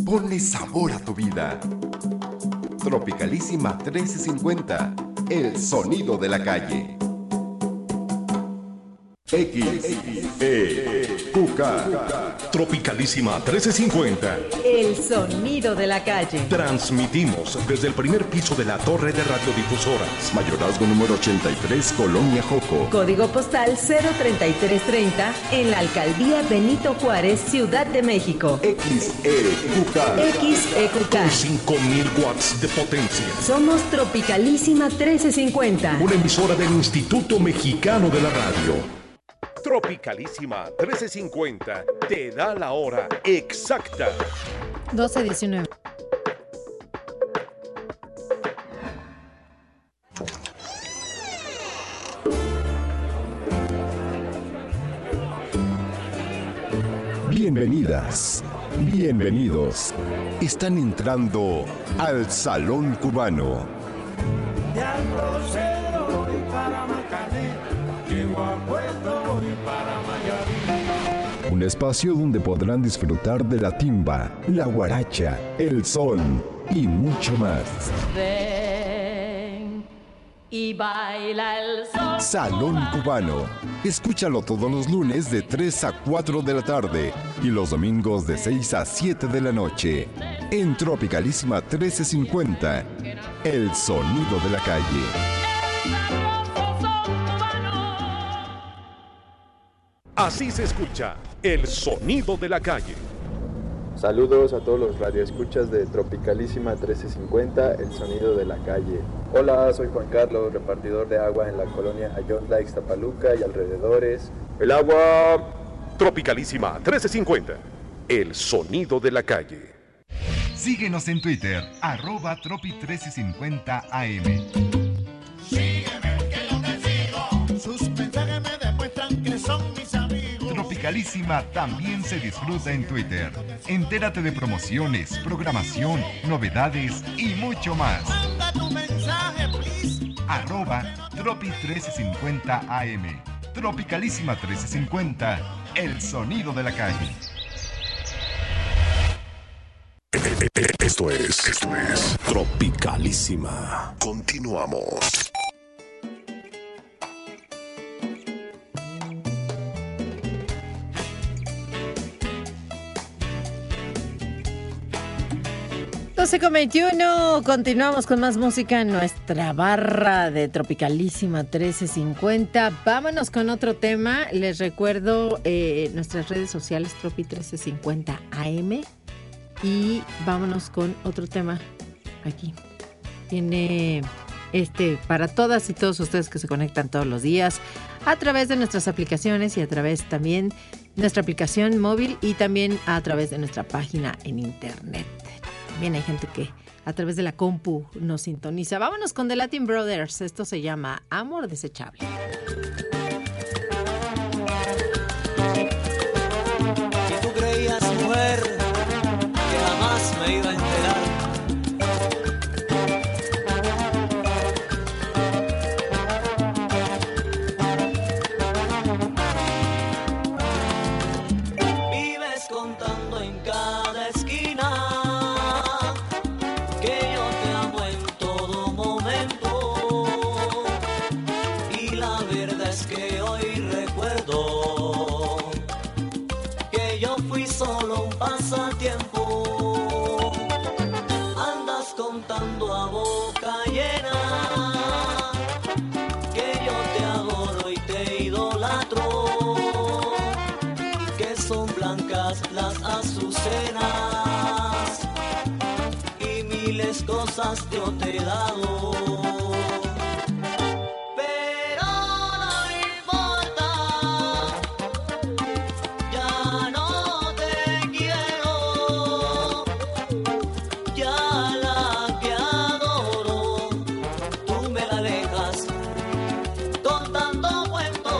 Ponle sabor a tu vida. Tropicalísima 1350, el sonido de la calle. XEQK. Tropicalísima 1350. El sonido de la calle. Transmitimos desde el primer piso de la torre de radiodifusoras. Mayorazgo número 83, Colonia Joco. Código postal 03330 en la alcaldía Benito Juárez, Ciudad de México. XEQK. XEQK. Con 5000 watts de potencia. Somos Tropicalísima 1350. Una emisora del Instituto Mexicano de la Radio. Tropicalísima 1350 te da la hora exacta. 12:19. Bienvenidas, bienvenidos. Están entrando al Salón Cubano. De Alto Cedro voy para Macané, llego a Puerto voy para Mayarí. Un espacio donde podrán disfrutar de la timba, la guaracha, el son y mucho más. Ven y baila el sol. Salón Cubano. Escúchalo todos los lunes de 3 a 4 de la tarde y los domingos de 6 a 7 de la noche. En Tropicalísima 1350, el sonido de la calle. Así se escucha el sonido de la calle. Saludos a todos los radioescuchas de Tropicalísima 1350, el sonido de la calle. Hola, soy Juan Carlos, repartidor de agua en la colonia Ayotla, Ixtapaluca y alrededores. ¡El agua! Tropicalísima 1350, el sonido de la calle. Síguenos en Twitter, @Tropi1350am. Sígueme que yo te sigo, sus mensajes me demuestran que son mis amigos. Tropicalísima también se disfruta en Twitter. Entérate de promociones, programación, novedades y mucho más. Manda tu mensaje, please. @Tropi1350am. Tropicalísima 1350, el sonido de la calle. Esto es Tropicalísima. Continuamos. Con 21, continuamos con más música en nuestra barra de Tropicalísima 1350. Vámonos con otro tema. Les recuerdo nuestras redes sociales Tropi 1350 AM y vámonos con otro tema aquí. Tiene para todas y todos ustedes que se conectan todos los días a través de nuestras aplicaciones y a través también de nuestra aplicación móvil y también a través de nuestra página en internet. También hay gente que a través de la compu nos sintoniza. Vámonos con The Latin Brothers. Esto se llama Amor Desechable. Si tú creías, mujer, que jamás me iba a enterar, vives contando en cada esquina que yo te amo en todo momento, y la verdad es que hoy recuerdo que yo fui solo un pasatiempo. Andas contando a boca llena que yo te adoro y te idolatro, que son blancas las azucenas y miles cosas yo te he dado. Pero no importa, ya no te quiero, ya la que adoro, tú me la dejas con tanto cuento.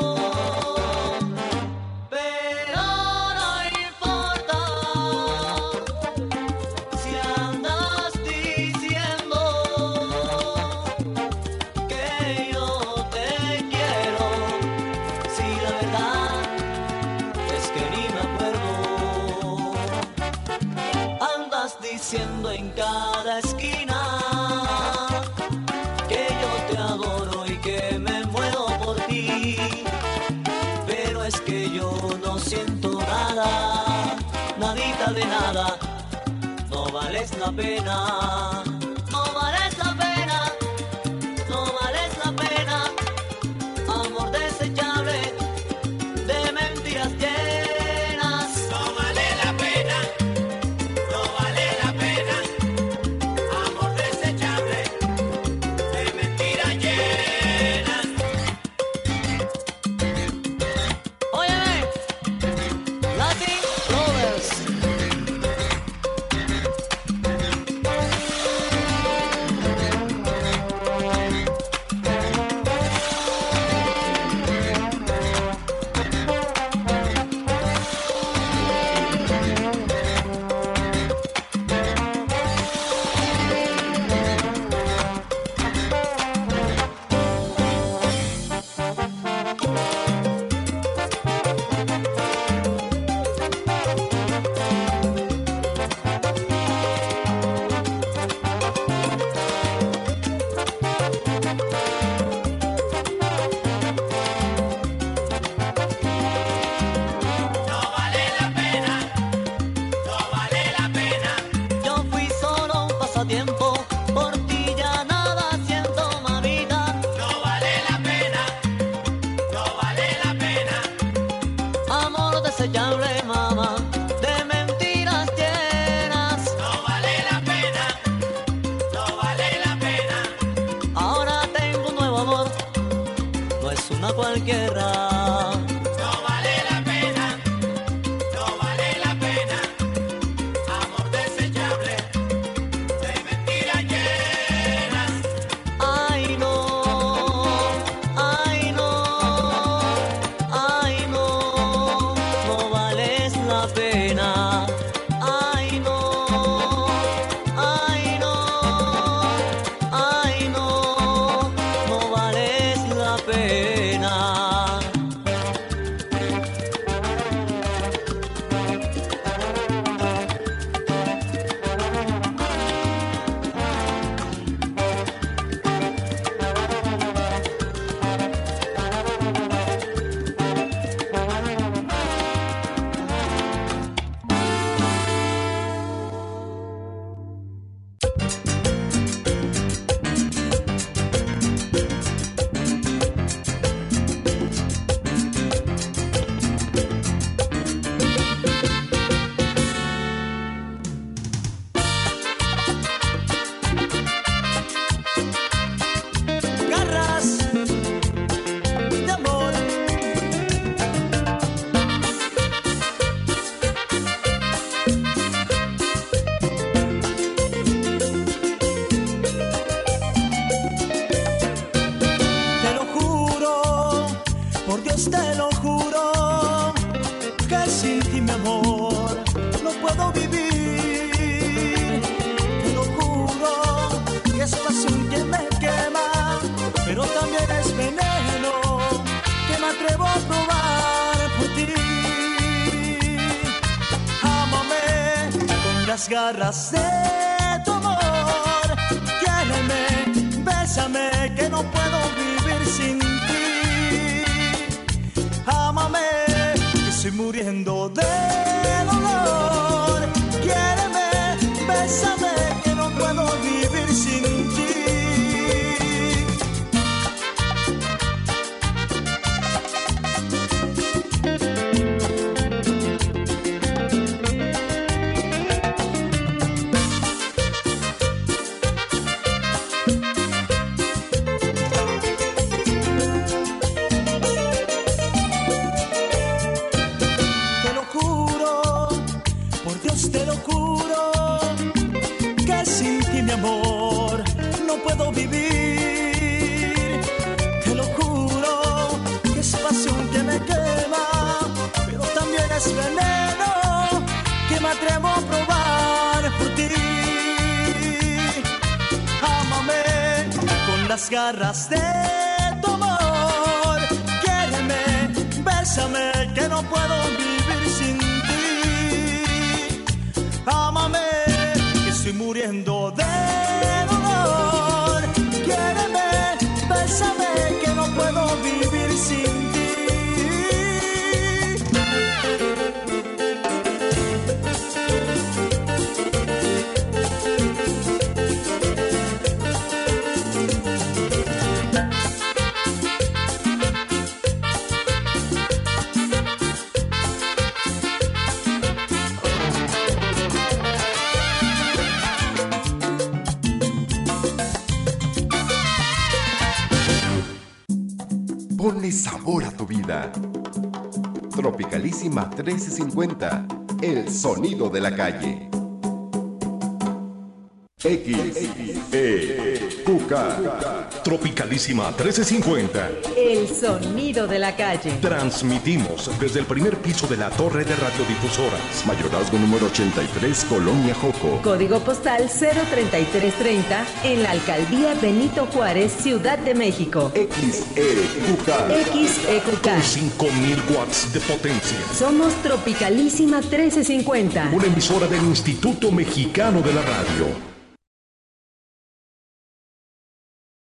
Pero no importa si andas diciendo mentira de nada. No vales la pena, no vales la pena, no vales la pena. Amor desechable de mentiras llenas. No vale la pena, no vale la pena. Amor desechable de mentiras llenas. Óyeme, Latin Lovers. Yo fui solo un pasatiempo, por ti ya nada siento, mamita. No vale la pena, no vale la pena. Amor desechable, mamá, de mentiras llenas. No vale la pena, no vale la pena. Ahora tengo un nuevo amor, no es una cualquiera. No vale la pena, no vale la pena. Amor desechable de mentiras llenas. Ay no, ay no, ay no, no vales la pena. Ay no, ay no, ay no, no vales la pena. Garras de amor. Te lo juro, por Dios te lo juro, que sin ti, mi amor, no puedo vivir. Te lo juro, que es pasión que me quema, pero también es veneno que me atrevo a probar por ti. Ámame con las garras de tu amor, quiéreme, bésame, que no puedo vivir sin ti. Ámame, que estoy muriendo de dolor, quiéreme, bésame, que no puedo vivir sin ti. Te lo juro, por Dios te lo juro, que sin ti, mi amor, no puedo vivir. Te lo juro, que es pasión que me quema, pero también es veneno que me atrevo a probar por ti. Ámame con las garras de tu amor, quiéreme, bésame, que no puedo vivir sin ti. Ámame, que estoy muriendo de dolor, quiéreme, bésame, que no puedo vivir sin ti. Ponle sabor a tu vida. Tropicalísima 1350, el sonido de la calle. XEQK. Tropicalísima 1350. El sonido de la calle. Transmitimos desde el primer piso de la torre de radiodifusoras. Mayorazgo número 83, Colonia Joco. Código postal 03330 en la alcaldía Benito Juárez, Ciudad de México. XEQK. XEQK. 5000 watts de potencia. Somos Tropicalísima 1350. Una emisora del Instituto Mexicano de la Radio.